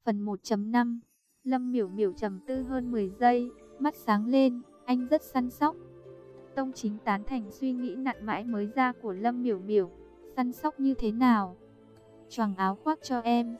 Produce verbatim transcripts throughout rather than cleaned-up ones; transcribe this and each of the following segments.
Phần một chấm năm. Lâm Miểu Miểu trầm tư hơn mười giây, mắt sáng lên, anh rất săn sóc. Tông Chính tán thành suy nghĩ nặn mãi mới ra của Lâm Miểu Miểu. Săn sóc như thế nào? Choàng áo khoác cho em.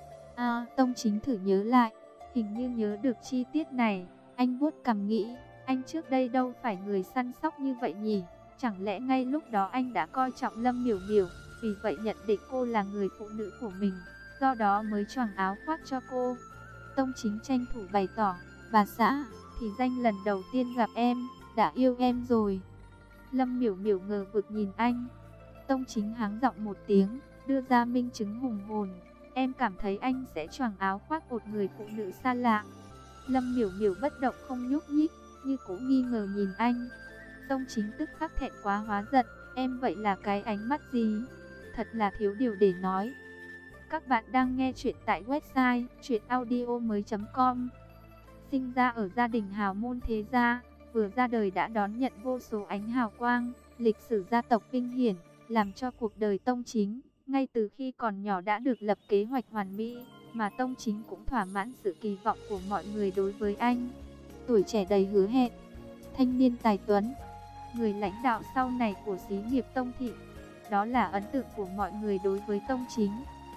À, Tông Chính thử nhớ lại, hình như nhớ được chi tiết này. Anh vuốt cằm nghĩ, anh trước đây đâu phải người săn sóc như vậy nhỉ? Chẳng lẽ ngay lúc đó anh đã coi trọng Lâm Miểu Miểu, vì vậy nhận định cô là người phụ nữ của mình, do đó mới choàng áo khoác cho cô. Tông Chính tranh thủ bày tỏ, bà xã, thì danh lần đầu tiên gặp em, đã yêu em rồi. Lâm Miểu Miểu ngờ vực nhìn anh. Tông Chính háng giọng một tiếng, đưa ra minh chứng hùng hồn. Em cảm thấy anh sẽ choàng áo khoác một người phụ nữ xa lạ. Lâm Miểu Miểu bất động không nhúc nhích, như cũng nghi ngờ nhìn anh. Tông Chính tức khắc thẹn quá hóa giận, em vậy là cái ánh mắt gì? Thật là thiếu điều để nói. Các bạn đang nghe chuyện tại website truyện audio mới chấm com. Sinh ra ở gia đình hào môn thế gia, vừa ra đời đã đón nhận vô số ánh hào quang, lịch sử gia tộc vinh hiển, làm cho cuộc đời Tông Chính, ngay từ khi còn nhỏ đã được lập kế hoạch hoàn mỹ, mà Tông Chính cũng thỏa mãn sự kỳ vọng của mọi người đối với anh. Tuổi trẻ đầy hứa hẹn, thanh niên tài tuấn, người lãnh đạo sau này của xí nghiệp Tông Thị. Đó là ấn tượng của mọi người đối với Tông Chính,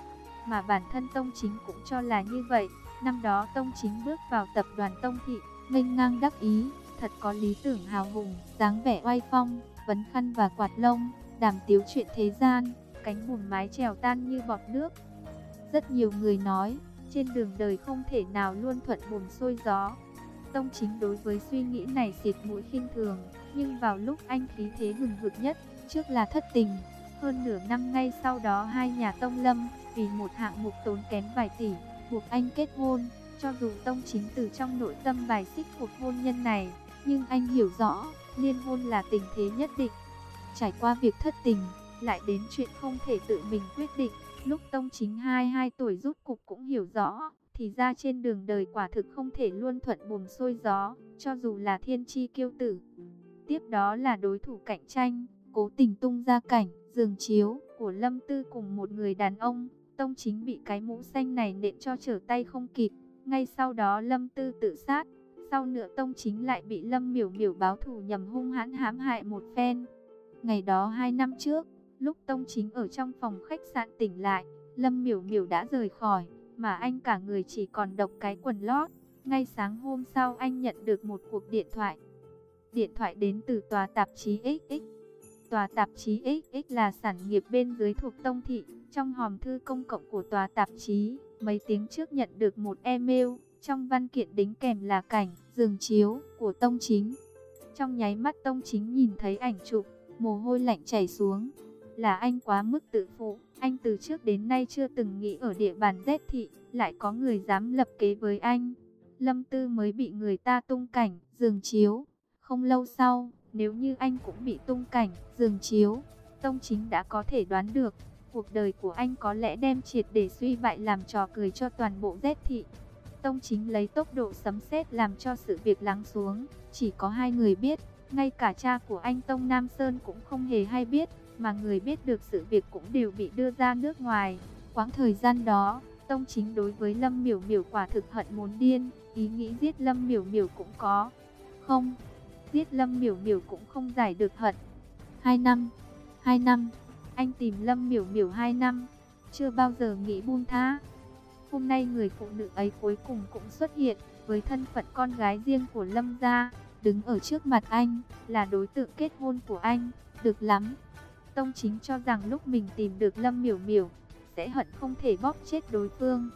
mà bản thân Tông Chính cũng cho là như vậy. Năm đó Tông Chính bước vào tập đoàn Tông Thị, nghênh ngang đắc ý, thật có lý tưởng hào hùng, dáng vẻ oai phong, vấn khăn và quạt lông, đàm tiếu chuyện thế gian, cánh buồm mái chèo tan như bọt nước. Rất nhiều người nói, trên đường đời không thể nào luôn thuận buồm xuôi gió. Tông Chính đối với suy nghĩ này xịt mũi khinh thường, nhưng vào lúc anh khí thế hừng hực nhất, trước là thất tình, hơn nửa năm ngay sau đó hai nhà Tông Lâm vì một hạng mục tốn kém vài tỷ, buộc anh kết hôn. Cho dù Tông Chính từ trong nội tâm bài xích cuộc hôn nhân này, nhưng anh hiểu rõ, liên hôn là tình thế nhất định. Trải qua việc thất tình, lại đến chuyện không thể tự mình quyết định, lúc Tông Chính hai mươi hai tuổi rút cục cũng hiểu rõ, thì ra trên đường đời quả thực không thể luôn thuận buồm xuôi gió, cho dù là thiên chi kiêu tử. Tiếp đó là đối thủ cạnh tranh, cố tình tung ra cảnh giường chiếu của Lâm Tư cùng một người đàn ông. Tông Chính bị cái mũ xanh này nện cho trở tay không kịp. Ngay sau đó Lâm Tư tự sát. Sau nữa Tông Chính lại bị Lâm Miểu Miểu báo thù nhằm hung hãn hãm hại một phen. Ngày đó hai năm trước, lúc Tông Chính ở trong phòng khách sạn tỉnh lại, Lâm Miểu Miểu đã rời khỏi, mà anh cả người chỉ còn độc cái quần lót. Ngay sáng hôm sau anh nhận được một cuộc điện thoại. Điện thoại đến từ tòa tạp chí ích ích. Tòa tạp chí ích ích là sản nghiệp bên dưới thuộc Tông Thị. Trong hòm thư công cộng của tòa tạp chí, mấy tiếng trước nhận được một email, trong văn kiện đính kèm là cảnh giường chiếu của Tông Chính. Trong nháy mắt Tông Chính nhìn thấy ảnh chụp, mồ hôi lạnh chảy xuống. Là anh quá mức tự phụ, anh từ trước đến nay chưa từng nghĩ ở địa bàn Z Thị lại có người dám lập kế với anh. Lâm Tư mới bị người ta tung cảnh giường chiếu, không lâu sau, nếu như anh cũng bị tung cảnh giường chiếu, Tông Chính đã có thể đoán được, cuộc đời của anh có lẽ đem triệt để suy bại làm trò cười cho toàn bộ Z Thị. Tông Chính lấy tốc độ sấm sét làm cho sự việc lắng xuống, chỉ có hai người biết, ngay cả cha của anh Tông Nam Sơn cũng không hề hay biết, mà người biết được sự việc cũng đều bị đưa ra nước ngoài. Quãng thời gian đó, Tông Chính đối với Lâm Miểu Miểu quả thực hận muốn điên, ý nghĩ giết Lâm Miểu Miểu cũng có. Không, giết Lâm Miểu Miểu cũng không giải được hận. Hai năm, hai năm, anh tìm Lâm Miểu Miểu hai năm, chưa bao giờ nghĩ buông tha. Hôm nay người phụ nữ ấy cuối cùng cũng xuất hiện, với thân phận con gái riêng của Lâm gia, đứng ở trước mặt anh, là đối tượng kết hôn của anh. Được lắm. Tông Chính cho rằng lúc mình tìm được Lâm Miểu Miểu, sẽ hận không thể bóp chết đối phương.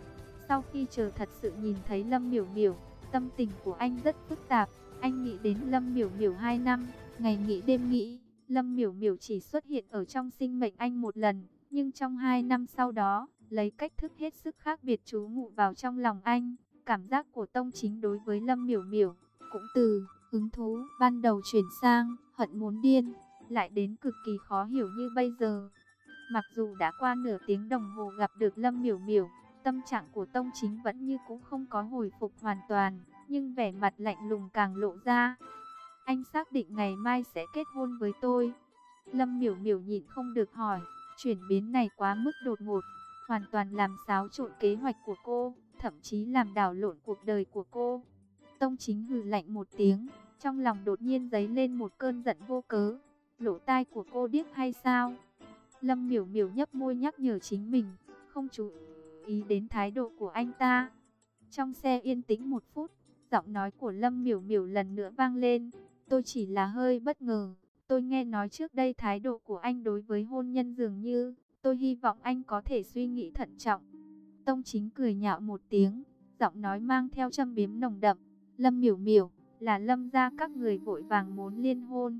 Sau khi chờ thật sự nhìn thấy Lâm Miểu Miểu, tâm tình của anh rất phức tạp. Anh nghĩ đến Lâm Miểu Miểu hai năm, ngày nghĩ đêm nghĩ. Lâm Miểu Miểu chỉ xuất hiện ở trong sinh mệnh anh một lần, nhưng trong hai năm sau đó, lấy cách thức hết sức khác biệt trú ngụ vào trong lòng anh. Cảm giác của Tông Chính đối với Lâm Miểu Miểu cũng từ hứng thú ban đầu chuyển sang hận muốn điên, lại đến cực kỳ khó hiểu như bây giờ. Mặc dù đã qua nửa tiếng đồng hồ gặp được Lâm Miểu Miểu, tâm trạng của Tông Chính vẫn như cũng không có hồi phục hoàn toàn, nhưng vẻ mặt lạnh lùng càng lộ ra. Anh xác định ngày mai sẽ kết hôn với tôi. Lâm Miểu Miểu nhịn không được hỏi, chuyển biến này quá mức đột ngột, hoàn toàn làm xáo trộn kế hoạch của cô, thậm chí làm đảo lộn cuộc đời của cô. Tông Chính hừ lạnh một tiếng, trong lòng đột nhiên dấy lên một cơn giận vô cớ. Lỗ tai của cô điếc hay sao? Lâm Miểu Miểu nhấp môi nhắc nhở chính mình, không chú ý đến thái độ của anh ta. Trong xe yên tĩnh một phút, giọng nói của Lâm Miểu Miểu lần nữa vang lên. Tôi chỉ là hơi bất ngờ. Tôi nghe nói trước đây thái độ của anh đối với hôn nhân dường như, tôi hy vọng anh có thể suy nghĩ thận trọng. Tông Chính cười nhạo một tiếng, giọng nói mang theo châm biếm nồng đậm. Lâm Miểu Miểu, là Lâm gia các người vội vàng muốn liên hôn.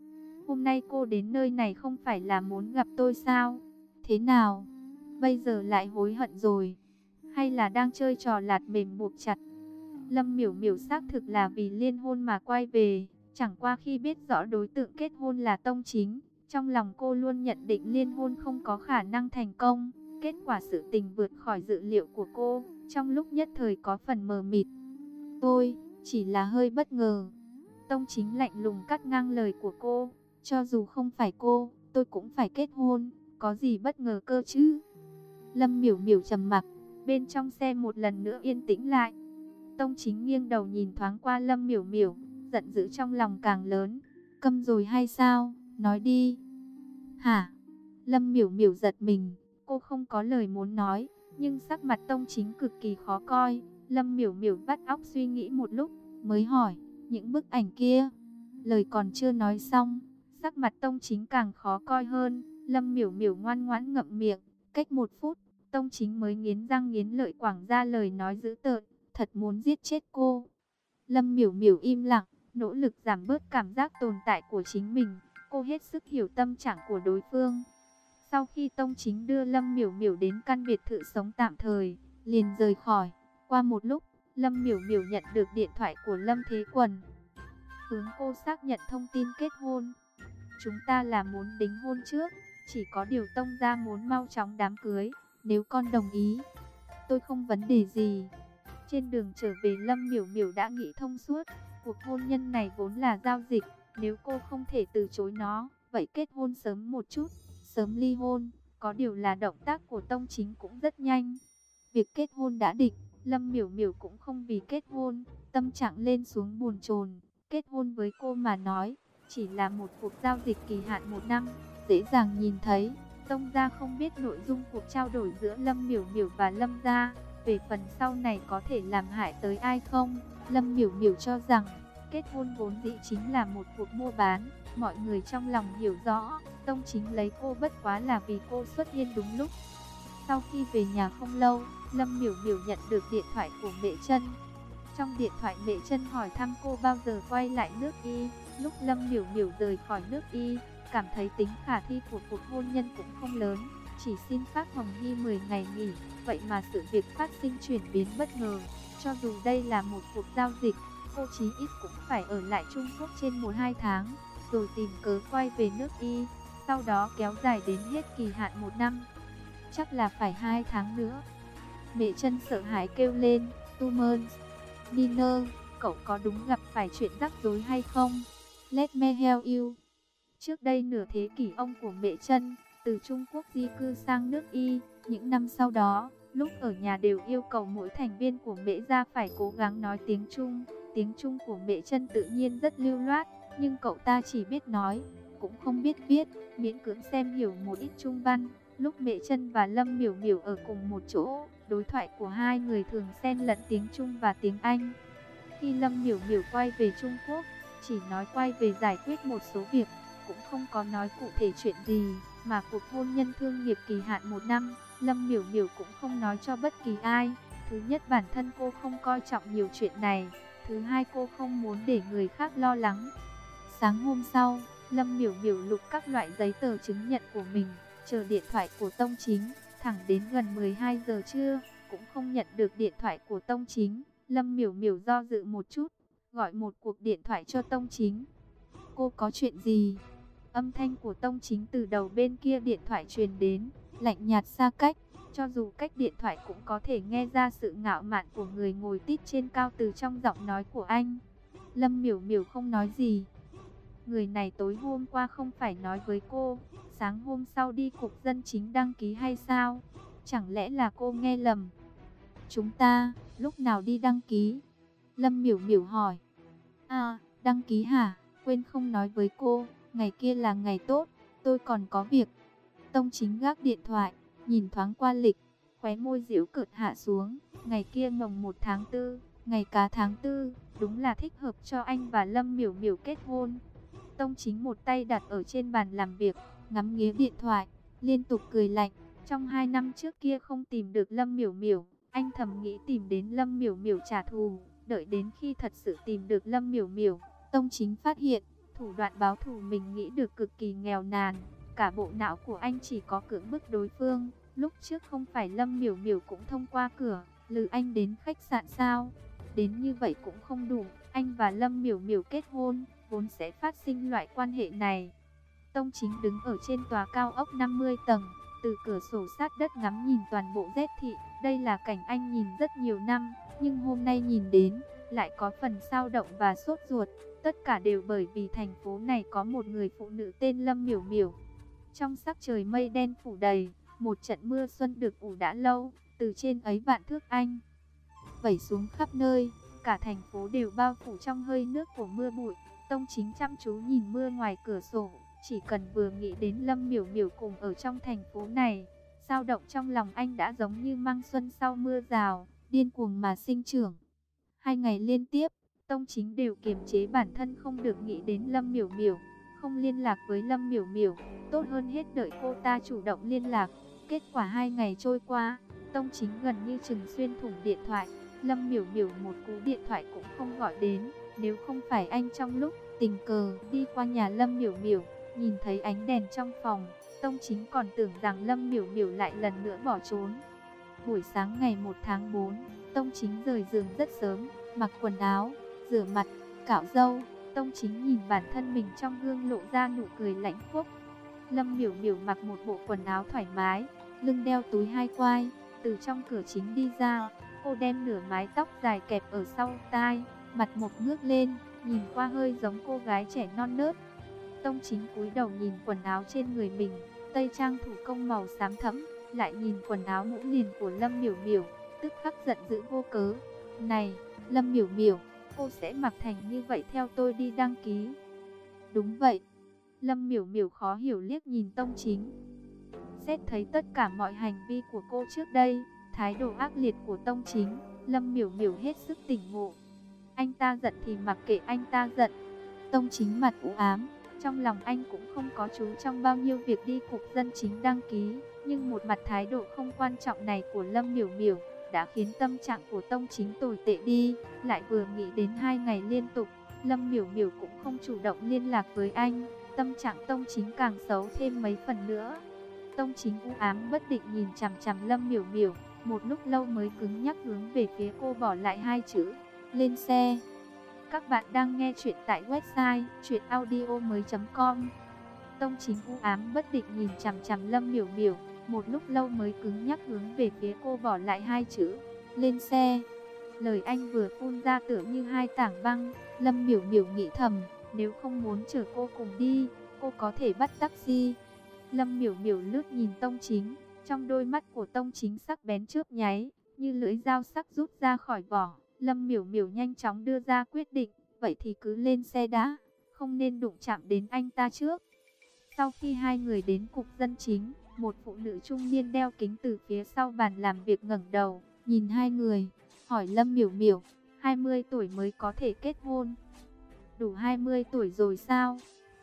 Hôm nay cô đến nơi này không phải là muốn gặp tôi sao? Thế nào? Bây giờ lại hối hận rồi? Hay là đang chơi trò lạt mềm buộc chặt? Lâm Miểu Miểu xác thực là vì liên hôn mà quay về. Chẳng qua khi biết rõ đối tượng kết hôn là Tông Chính, trong lòng cô luôn nhận định liên hôn không có khả năng thành công. Kết quả sự tình vượt khỏi dự liệu của cô, trong lúc nhất thời có phần mờ mịt. Tôi chỉ là hơi bất ngờ. Tông Chính lạnh lùng cắt ngang lời của cô. Cho dù không phải cô, tôi cũng phải kết hôn. Có gì bất ngờ cơ chứ? Lâm Miểu Miểu trầm mặc. Bên trong xe một lần nữa yên tĩnh lại. Tông Chính nghiêng đầu nhìn thoáng qua Lâm Miểu Miểu, giận dữ trong lòng càng lớn. Câm rồi hay sao? Nói đi. Hả? Lâm Miểu Miểu giật mình. Cô không có lời muốn nói, nhưng sắc mặt Tông Chính cực kỳ khó coi. Lâm Miểu Miểu vắt óc suy nghĩ một lúc, mới hỏi, những bức ảnh kia. Lời còn chưa nói xong, sắc mặt Tông Chính càng khó coi hơn. Lâm Miểu Miểu ngoan ngoãn ngậm miệng. Cách một phút, Tông Chính mới nghiến răng nghiến lợi quảng ra lời nói dữ tợn, thật muốn giết chết cô. Lâm Miểu Miểu im lặng, nỗ lực giảm bớt cảm giác tồn tại của chính mình. Cô hết sức hiểu tâm trạng của đối phương. Sau khi Tông Chính đưa Lâm Miểu Miểu đến căn biệt thự sống tạm thời, liền rời khỏi. Qua một lúc, Lâm Miểu Miểu nhận được điện thoại của Lâm Thế Quần. Hướng cô xác nhận thông tin kết hôn. Chúng ta là muốn đính hôn trước, chỉ có điều Tông gia muốn mau chóng đám cưới. Nếu con đồng ý, tôi không vấn đề gì. Trên đường trở về Lâm Miểu Miểu đã nghĩ thông suốt. Cuộc hôn nhân này vốn là giao dịch. Nếu cô không thể từ chối nó, vậy kết hôn sớm một chút, sớm ly hôn. Có điều là động tác của Tông Chính cũng rất nhanh. Việc kết hôn đã định, Lâm Miểu Miểu cũng không vì kết hôn, tâm trạng lên xuống bồn chồn. Kết hôn với cô mà nói, chỉ là một cuộc giao dịch kỳ hạn một năm, dễ dàng nhìn thấy. Tông gia không biết nội dung cuộc trao đổi giữa Lâm Miểu Miểu và Lâm gia. Về phần sau này có thể làm hại tới ai không, Lâm Miểu Miểu cho rằng kết hôn vốn dĩ chính là một cuộc mua bán. Mọi người trong lòng hiểu rõ, Tông Chính lấy cô bất quá là vì cô xuất hiện đúng lúc. Sau khi về nhà không lâu, Lâm Miểu Miểu nhận được điện thoại của Mẹ Trân. Trong điện thoại Mẹ Trân hỏi thăm cô bao giờ quay lại nước Y. Lúc Lâm Miểu Miểu rời khỏi nước Y, cảm thấy tính khả thi của cuộc hôn nhân cũng không lớn, chỉ xin phác Hồng Hy mười ngày nghỉ. Vậy mà sự việc phát sinh chuyển biến bất ngờ. Cho dù đây là một cuộc giao dịch, cô chí ít cũng phải ở lại Trung Quốc trên một hai tháng, rồi tìm cớ quay về nước Y, sau đó kéo dài đến hết kỳ hạn một năm. Chắc là phải hai tháng nữa. Mẹ Trân sợ hãi kêu lên, Tu Mơn, Niner, cậu có đúng gặp phải chuyện rắc rối hay không? Let me help you. Trước đây nửa thế kỷ ông của Mẹ Trân từ Trung Quốc di cư sang nước Y. Những năm sau đó, lúc ở nhà đều yêu cầu mỗi thành viên của Mễ gia phải cố gắng nói tiếng Trung. Tiếng Trung của Mẹ Trân tự nhiên rất lưu loát, nhưng cậu ta chỉ biết nói, cũng không biết viết, miễn cưỡng xem hiểu một ít Trung văn. Lúc Mẹ Trân và Lâm Miểu Miểu ở cùng một chỗ, đối thoại của hai người thường xen lẫn tiếng Trung và tiếng Anh. Khi Lâm Miểu Miểu quay về Trung Quốc, chỉ nói quay về giải quyết một số việc, cũng không có nói cụ thể chuyện gì, mà cuộc hôn nhân thương nghiệp kỳ hạn một năm, Lâm Miểu Miểu cũng không nói cho bất kỳ ai. Thứ nhất, bản thân cô không coi trọng nhiều chuyện này. Thứ hai, cô không muốn để người khác lo lắng. Sáng hôm sau, Lâm Miểu Miểu lục các loại giấy tờ chứng nhận của mình, chờ điện thoại của Tông Chính, thẳng đến gần mười hai giờ trưa, cũng không nhận được điện thoại của Tông Chính. Lâm Miểu Miểu do dự một chút, gọi một cuộc điện thoại cho Tông Chính. Cô có chuyện gì? Âm thanh của Tông Chính từ đầu bên kia điện thoại truyền đến, lạnh nhạt xa cách. Cho dù cách điện thoại cũng có thể nghe ra sự ngạo mạn của người ngồi tít trên cao từ trong giọng nói của anh. Lâm Miểu Miểu không nói gì. Người này tối hôm qua không phải nói với cô, sáng hôm sau đi cục dân chính đăng ký hay sao? Chẳng lẽ là cô nghe lầm? Chúng ta, lúc nào đi đăng ký? Lâm Miểu Miểu hỏi. À, đăng ký hả? Quên không nói với cô, ngày kia là ngày tốt, tôi còn có việc. Tông Chính gác điện thoại, nhìn thoáng qua lịch, khóe môi giễu cợt hạ xuống. Ngày kia mồng một tháng tư, ngày cá tháng tư, đúng là thích hợp cho anh và Lâm Miểu Miểu kết hôn. Tông Chính một tay đặt ở trên bàn làm việc, ngắm nghía điện thoại, liên tục cười lạnh. Trong hai năm trước kia không tìm được Lâm Miểu Miểu, anh thầm nghĩ tìm đến Lâm Miểu Miểu trả thù. Đợi đến khi thật sự tìm được Lâm Miểu Miểu, Tông Chính phát hiện, thủ đoạn báo thù mình nghĩ được cực kỳ nghèo nàn. Cả bộ não của anh chỉ có cưỡng bức đối phương. Lúc trước không phải Lâm Miểu Miểu cũng thông qua cửa, lừa anh đến khách sạn sao? Đến như vậy cũng không đủ, anh và Lâm Miểu Miểu kết hôn, vốn sẽ phát sinh loại quan hệ này. Tông Chính đứng ở trên tòa cao ốc năm mươi tầng, từ cửa sổ sát đất ngắm nhìn toàn bộ Z thị. Đây là cảnh anh nhìn rất nhiều năm, nhưng hôm nay nhìn đến, lại có phần dao động và sốt ruột. Tất cả đều bởi vì thành phố này có một người phụ nữ tên Lâm Miểu Miểu. Trong sắc trời mây đen phủ đầy, một trận mưa xuân được ủ đã lâu, từ trên ấy vạn thước anh vẩy xuống khắp nơi, cả thành phố đều bao phủ trong hơi nước của mưa bụi. Tông Chính chăm chú nhìn mưa ngoài cửa sổ, chỉ cần vừa nghĩ đến Lâm Miểu Miểu cùng ở trong thành phố này, dao động trong lòng anh đã giống như măng xuân sau mưa rào, điên cuồng mà sinh trưởng. Hai ngày liên tiếp, Tông Chính đều kiềm chế bản thân không được nghĩ đến Lâm Miểu Miểu, không liên lạc với Lâm Miểu Miểu, tốt hơn hết đợi cô ta chủ động liên lạc. Kết quả hai ngày trôi qua, Tông Chính gần như Trừng Xuyên thủng điện thoại, Lâm Miểu Miểu một cú điện thoại cũng không gọi đến. Nếu không phải anh trong lúc tình cờ đi qua nhà Lâm Miểu Miểu, nhìn thấy ánh đèn trong phòng, Tông Chính còn tưởng rằng Lâm Miểu Miểu lại lần nữa bỏ trốn. Buổi sáng ngày một tháng tư, Tông Chính rời giường rất sớm, mặc quần áo, rửa mặt, cạo râu. Tông Chính nhìn bản thân mình trong gương lộ ra nụ cười lãnh phúc. Lâm Miểu Miểu mặc một bộ quần áo thoải mái, lưng đeo túi hai quai, từ trong cửa chính đi ra. Cô đem nửa mái tóc dài kẹp ở sau tai, mặt một ngước lên, nhìn qua hơi giống cô gái trẻ non nớt. Tông Chính cúi đầu nhìn quần áo trên người mình, tây trang thủ công màu xám thẫm, lại nhìn quần áo mũ liền của Lâm Miểu Miểu, tức khắc giận dữ vô cớ. Này, Lâm Miểu Miểu, cô sẽ mặc thành như vậy theo tôi đi đăng ký? Đúng vậy. Lâm Miểu Miểu khó hiểu liếc nhìn Tông Chính. Xét thấy tất cả mọi hành vi của cô trước đây, thái độ ác liệt của Tông Chính, Lâm Miểu Miểu hết sức tỉnh ngộ. Anh ta giận thì mặc kệ anh ta giận. Tông Chính mặt u ám, trong lòng anh cũng không có chú trong bao nhiêu việc đi cục dân chính đăng ký, nhưng một mặt thái độ không quan trọng này của Lâm Miểu Miểu đã khiến tâm trạng của Tông Chính tồi tệ đi. Lại vừa nghĩ đến hai ngày liên tục, Lâm Miểu Miểu cũng không chủ động liên lạc với anh, tâm trạng Tông Chính càng xấu thêm mấy phần nữa. Tông Chính u ám bất định nhìn chằm chằm Lâm Miểu Miểu, một lúc lâu mới cứng nhắc hướng về phía cô bỏ lại hai chữ: lên xe. Các bạn đang nghe chuyện tại website truyện audio mới chấm com. Tông Chính u ám bất định nhìn chằm chằm Lâm Miểu Miểu, một lúc lâu mới cứng nhắc hướng về phía cô bỏ lại hai chữ: lên xe. Lời anh vừa phun ra tựa như hai tảng băng. Lâm Miểu Miểu nghĩ thầm, nếu không muốn chở cô cùng đi, cô có thể bắt taxi. Lâm Miểu Miểu lướt nhìn Tông Chính, trong đôi mắt của Tông Chính sắc bén chớp nháy, như lưỡi dao sắc rút ra khỏi vỏ. Lâm Miểu Miểu nhanh chóng đưa ra quyết định, vậy thì cứ lên xe đã, không nên đụng chạm đến anh ta trước. Sau khi hai người đến cục dân chính, một phụ nữ trung niên đeo kính từ phía sau bàn làm việc ngẩng đầu, nhìn hai người, hỏi Lâm Miểu Miểu, hai mươi tuổi mới có thể kết hôn. Đủ hai mươi tuổi rồi sao?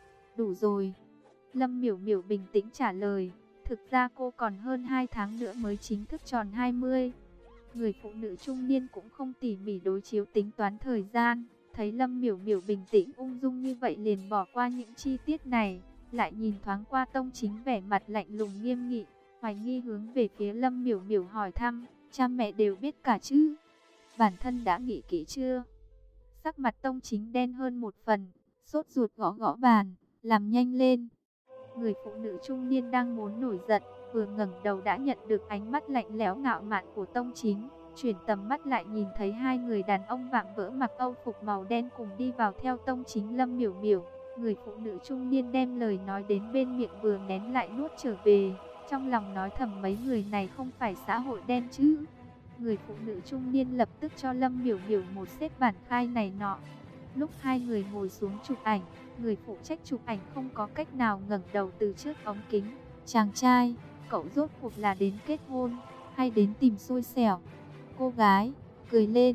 Đủ rồi. Lâm Miểu Miểu bình tĩnh trả lời, thực ra cô còn hơn hai tháng nữa mới chính thức tròn hai mươi. Người phụ nữ trung niên cũng không tỉ mỉ đối chiếu tính toán thời gian, thấy Lâm Miểu Miểu bình tĩnh ung dung như vậy liền bỏ qua những chi tiết này, lại nhìn thoáng qua Tông Chính vẻ mặt lạnh lùng nghiêm nghị, hoài nghi hướng về phía Lâm Miểu Miểu hỏi thăm, cha mẹ đều biết cả chứ? Bản thân đã nghĩ kỹ chưa? Sắc mặt Tông Chính đen hơn một phần, sốt ruột gõ gõ bàn, làm nhanh lên. Người phụ nữ trung niên đang muốn nổi giận, vừa ngẩng đầu đã nhận được ánh mắt lạnh lẽo ngạo mạn của Tông Chính, chuyển tầm mắt lại nhìn thấy hai người đàn ông vạm vỡ mặc âu phục màu đen cùng đi vào theo Tông Chính. Lâm Miểu Miểu, người phụ nữ trung niên đem lời nói đến bên miệng vừa nén lại nuốt trở về, trong lòng nói thầm mấy người này không phải xã hội đen chứ? Người phụ nữ trung niên lập tức cho Lâm Miểu Miểu một xếp bản khai này nọ. Lúc hai người ngồi xuống chụp ảnh, người phụ trách chụp ảnh không có cách nào ngẩng đầu từ trước ống kính. Chàng trai, cậu rốt cuộc là đến kết hôn, hay đến tìm xui xẻo? Cô gái, cười lên.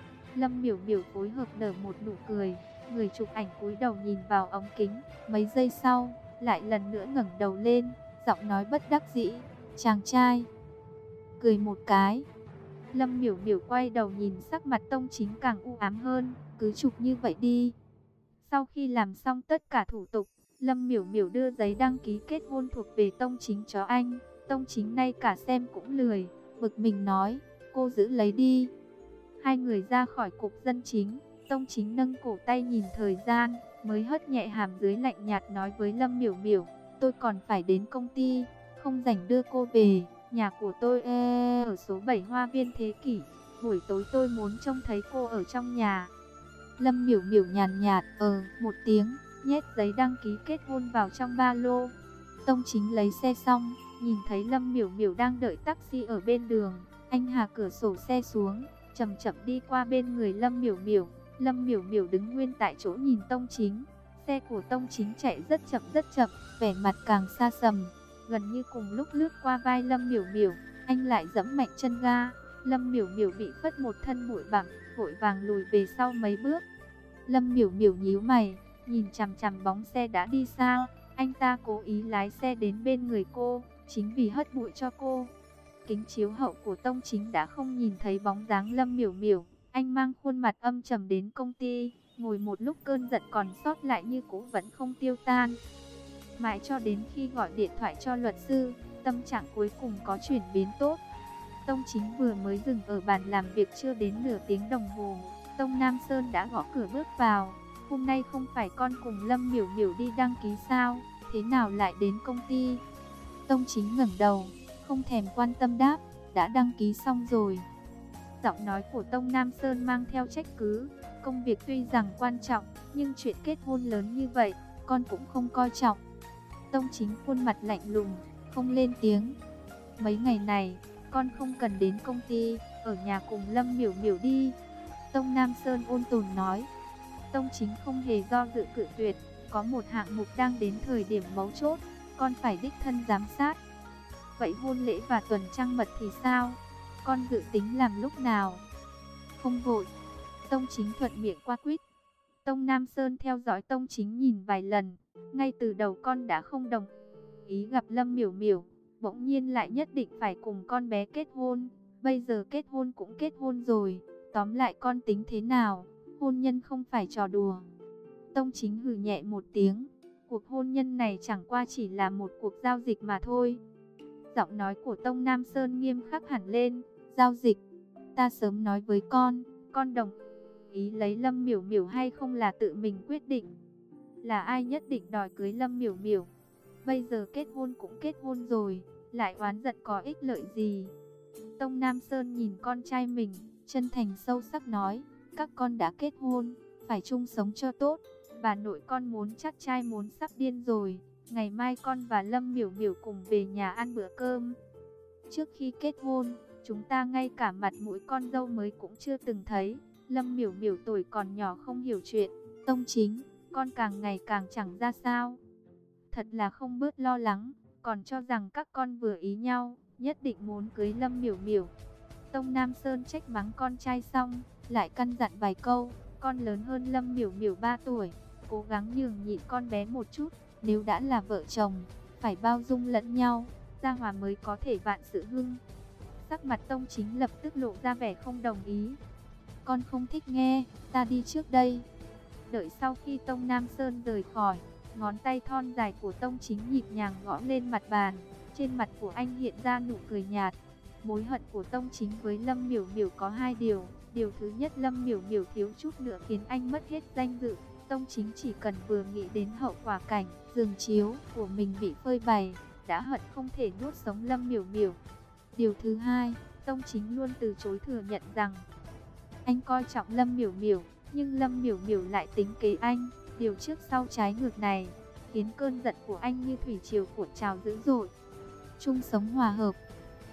Lâm Miểu Miểu phối hợp nở một nụ cười. Người chụp ảnh cúi đầu nhìn vào ống kính. Mấy giây sau, lại lần nữa ngẩng đầu lên, giọng nói bất đắc dĩ. Chàng trai, cười một cái. Lâm Miểu Miểu quay đầu nhìn sắc mặt Tông Chính càng u ám hơn. Cứ chụp như vậy đi. Sau khi làm xong tất cả thủ tục, Lâm Miểu Miểu đưa giấy đăng ký kết hôn thuộc về Tông Chính cho anh. Tông Chính nay cả xem cũng lười, bực mình nói, cô giữ lấy đi. Hai người ra khỏi cục dân chính, Tông Chính nâng cổ tay nhìn thời gian, mới hất nhẹ hàm dưới lạnh nhạt nói với Lâm Miểu Miểu, tôi còn phải đến công ty, không rảnh đưa cô về, nhà của tôi ở số bảy Hoa Viên Thế Kỷ, buổi tối tôi muốn trông thấy cô ở trong nhà. Lâm Miểu Miểu nhàn nhạt, ờ, một tiếng, nhét giấy đăng ký kết hôn vào trong ba lô. Tông Chính lấy xe xong, nhìn thấy Lâm Miểu Miểu đang đợi taxi ở bên đường, anh hạ cửa sổ xe xuống, chậm chậm đi qua bên người Lâm Miểu Miểu. Lâm Miểu Miểu đứng nguyên tại chỗ nhìn Tông Chính. Xe của Tông Chính chạy rất chậm rất chậm, vẻ mặt càng xa sầm. Gần như cùng lúc lướt qua vai Lâm Miểu Miểu, anh lại giẫm mạnh chân ga. Lâm Miểu Miểu bị phất một thân bụi bặm, vội vàng lùi về sau mấy bước. Lâm Miểu Miểu nhíu mày, nhìn chằm chằm bóng xe đã đi xa. Anh ta cố ý lái xe đến bên người cô, chính vì hất bụi cho cô. Kính chiếu hậu của Tông Chính đã không nhìn thấy bóng dáng Lâm Miểu Miểu. Anh mang khuôn mặt âm trầm đến công ty, ngồi một lúc cơn giận còn sót lại như cũ vẫn không tiêu tan. Mãi cho đến khi gọi điện thoại cho luật sư, tâm trạng cuối cùng có chuyển biến tốt. Tông Chính vừa mới dừng ở bàn làm việc chưa đến nửa tiếng đồng hồ, Tông Nam Sơn đã gõ cửa bước vào. Hôm nay không phải con cùng Lâm Miểu Miểu đi đăng ký sao, thế nào lại đến công ty? Tông Chính ngẩng đầu, không thèm quan tâm đáp, đã đăng ký xong rồi. Giọng nói của Tông Nam Sơn mang theo trách cứ, công việc tuy rằng quan trọng, nhưng chuyện kết hôn lớn như vậy, con cũng không coi trọng. Tông Chính khuôn mặt lạnh lùng, không lên tiếng. Mấy ngày này, con không cần đến công ty, ở nhà cùng Lâm Miểu Miểu đi. Tông Nam Sơn ôn tồn nói. Tông Chính không hề do dự cự tuyệt, có một hạng mục đang đến thời điểm mấu chốt, con phải đích thân giám sát. Vậy hôn lễ và tuần trăng mật thì sao? Con dự tính làm lúc nào? Không vội. Tông Chính thuận miệng qua quýt. Tông Nam Sơn theo dõi Tông Chính nhìn vài lần. Ngay từ đầu con đã không đồng ý gặp Lâm Miểu Miểu, bỗng nhiên lại nhất định phải cùng con bé kết hôn. Bây giờ kết hôn cũng kết hôn rồi, tóm lại con tính thế nào? Hôn nhân không phải trò đùa. Tông Chính hừ nhẹ một tiếng. Cuộc hôn nhân này chẳng qua chỉ là một cuộc giao dịch mà thôi. Giọng nói của Tông Nam Sơn nghiêm khắc hẳn lên. Giao dịch? Ta sớm nói với con, con đồng ý lấy Lâm Miểu Miểu hay không là tự mình quyết định. Là ai nhất định đòi cưới Lâm Miểu Miểu? Bây giờ kết hôn cũng kết hôn rồi, lại oán giận có ích lợi gì? Tông Nam Sơn nhìn con trai mình, chân thành sâu sắc nói, các con đã kết hôn, phải chung sống cho tốt. Bà nội con muốn chắc trai muốn sắp điên rồi, ngày mai con và Lâm Miểu Miểu cùng về nhà ăn bữa cơm. Trước khi kết hôn, chúng ta ngay cả mặt mũi con dâu mới cũng chưa từng thấy. Lâm Miểu Miểu tuổi còn nhỏ không hiểu chuyện. Tông Chính, con càng ngày càng chẳng ra sao. Thật là không bớt lo lắng, còn cho rằng các con vừa ý nhau, nhất định muốn cưới Lâm Miểu Miểu. Tông Nam Sơn trách mắng con trai xong, lại căn dặn vài câu. Con lớn hơn Lâm Miểu Miểu ba tuổi, cố gắng nhường nhịn con bé một chút. Nếu đã là vợ chồng, phải bao dung lẫn nhau, gia hòa mới có thể vạn sự hưng. Sắc mặt Tông Chính lập tức lộ ra vẻ không đồng ý. Con không thích nghe, ta đi trước đây. Đợi sau khi Tông Nam Sơn rời khỏi, ngón tay thon dài của Tông Chính nhịp nhàng gõ lên mặt bàn. Trên mặt của anh hiện ra nụ cười nhạt. Mối hận của Tông Chính với Lâm Miểu Miểu có hai điều. Điều thứ nhất, Lâm Miểu Miểu thiếu chút nữa khiến anh mất hết danh dự. Tông Chính chỉ cần vừa nghĩ đến hậu quả cảnh giường chiếu của mình bị phơi bày, đã hận không thể nuốt sống Lâm Miểu Miểu. Điều thứ hai, Tông Chính luôn từ chối thừa nhận rằng anh coi trọng Lâm Miểu Miểu, nhưng Lâm Miểu Miểu lại tính kế anh. Điều trước sau trái ngược này, khiến cơn giận của anh như thủy triều cuộn trào dữ dội. Chung sống hòa hợp.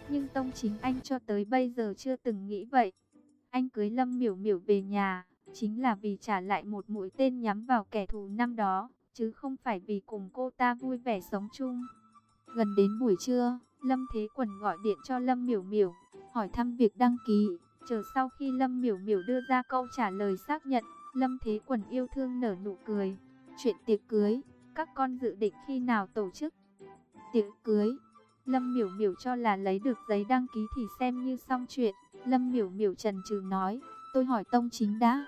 Nhưng Tông Chính Anh cho tới bây giờ chưa từng nghĩ vậy. Anh cưới Lâm Miểu Miểu về nhà, chính là vì trả lại một mũi tên nhắm vào kẻ thù năm đó, chứ không phải vì cùng cô ta vui vẻ sống chung. Gần đến buổi trưa, Lâm Thế Quần gọi điện cho Lâm Miểu Miểu, hỏi thăm việc đăng ký. Chờ sau khi Lâm Miểu Miểu đưa ra câu trả lời xác nhận, Lâm Thế Quần yêu thương nở nụ cười. Chuyện tiệc cưới, các con dự định khi nào tổ chức? Tiệc cưới, Lâm Miểu Miểu cho là lấy được giấy đăng ký thì xem như xong chuyện. Lâm Miểu Miểu chần chừ nói, tôi hỏi Tông Chính đã.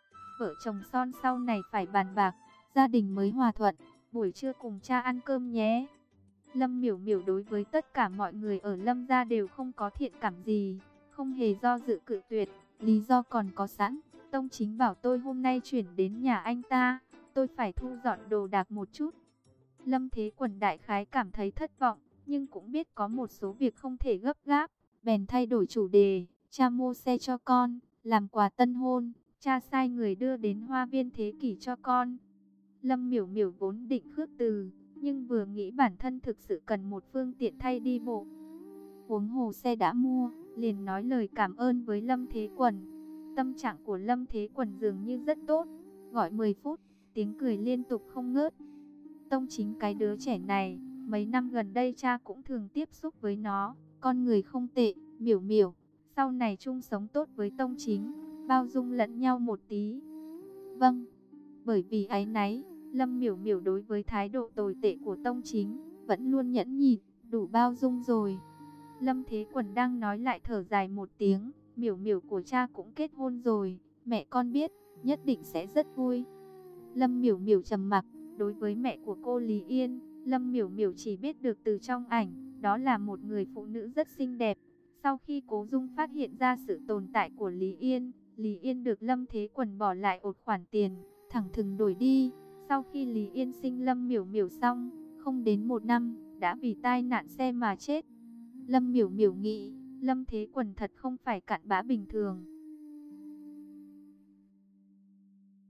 Vợ chồng son sau này phải bàn bạc, gia đình mới hòa thuận. Buổi trưa cùng cha ăn cơm nhé. Lâm Miểu Miểu đối với tất cả mọi người ở Lâm gia đều không có thiện cảm gì, không hề do dự cự tuyệt. Lý do còn có sẵn, Tông Chính bảo tôi hôm nay chuyển đến nhà anh ta, tôi phải thu dọn đồ đạc một chút. Lâm Thế Quần đại khái cảm thấy thất vọng, nhưng cũng biết có một số việc không thể gấp gáp, bèn thay đổi chủ đề. Cha mua xe cho con, làm quà tân hôn, cha sai người đưa đến Hoa Viên Thế Kỷ cho con. Lâm Miểu Miểu vốn định khước từ, nhưng vừa nghĩ bản thân thực sự cần một phương tiện thay đi bộ. Huống hồ xe đã mua, liền nói lời cảm ơn với Lâm Thế Quần. Tâm trạng của Lâm Thế Quần dường như rất tốt, gọi mười phút, tiếng cười liên tục không ngớt. Tông Chính cái đứa trẻ này, mấy năm gần đây cha cũng thường tiếp xúc với nó, con người không tệ, Miểu Miểu, sau này chung sống tốt với Tông Chính, bao dung lẫn nhau một tí. Vâng, bởi vì áy náy, Lâm Miểu Miểu đối với thái độ tồi tệ của Tông Chính, vẫn luôn nhẫn nhịn, đủ bao dung rồi. Lâm Thế Quần đang nói lại thở dài một tiếng, Miểu Miểu của cha cũng kết hôn rồi, mẹ con biết, nhất định sẽ rất vui. Lâm Miểu Miểu trầm mặc, đối với mẹ của cô Lý Yên, Lâm Miểu Miểu chỉ biết được từ trong ảnh, đó là một người phụ nữ rất xinh đẹp. Sau khi Cố Dung phát hiện ra sự tồn tại của Lý Yên, Lý Yên được Lâm Thế Quần bỏ lại một khoản tiền, thẳng thừng đổi đi. Sau khi Lý Yên sinh Lâm Miểu Miểu xong, không đến một năm, đã vì tai nạn xe mà chết. Lâm Miểu Miểu nghĩ, Lâm Thế Quần thật không phải cặn bã bình thường,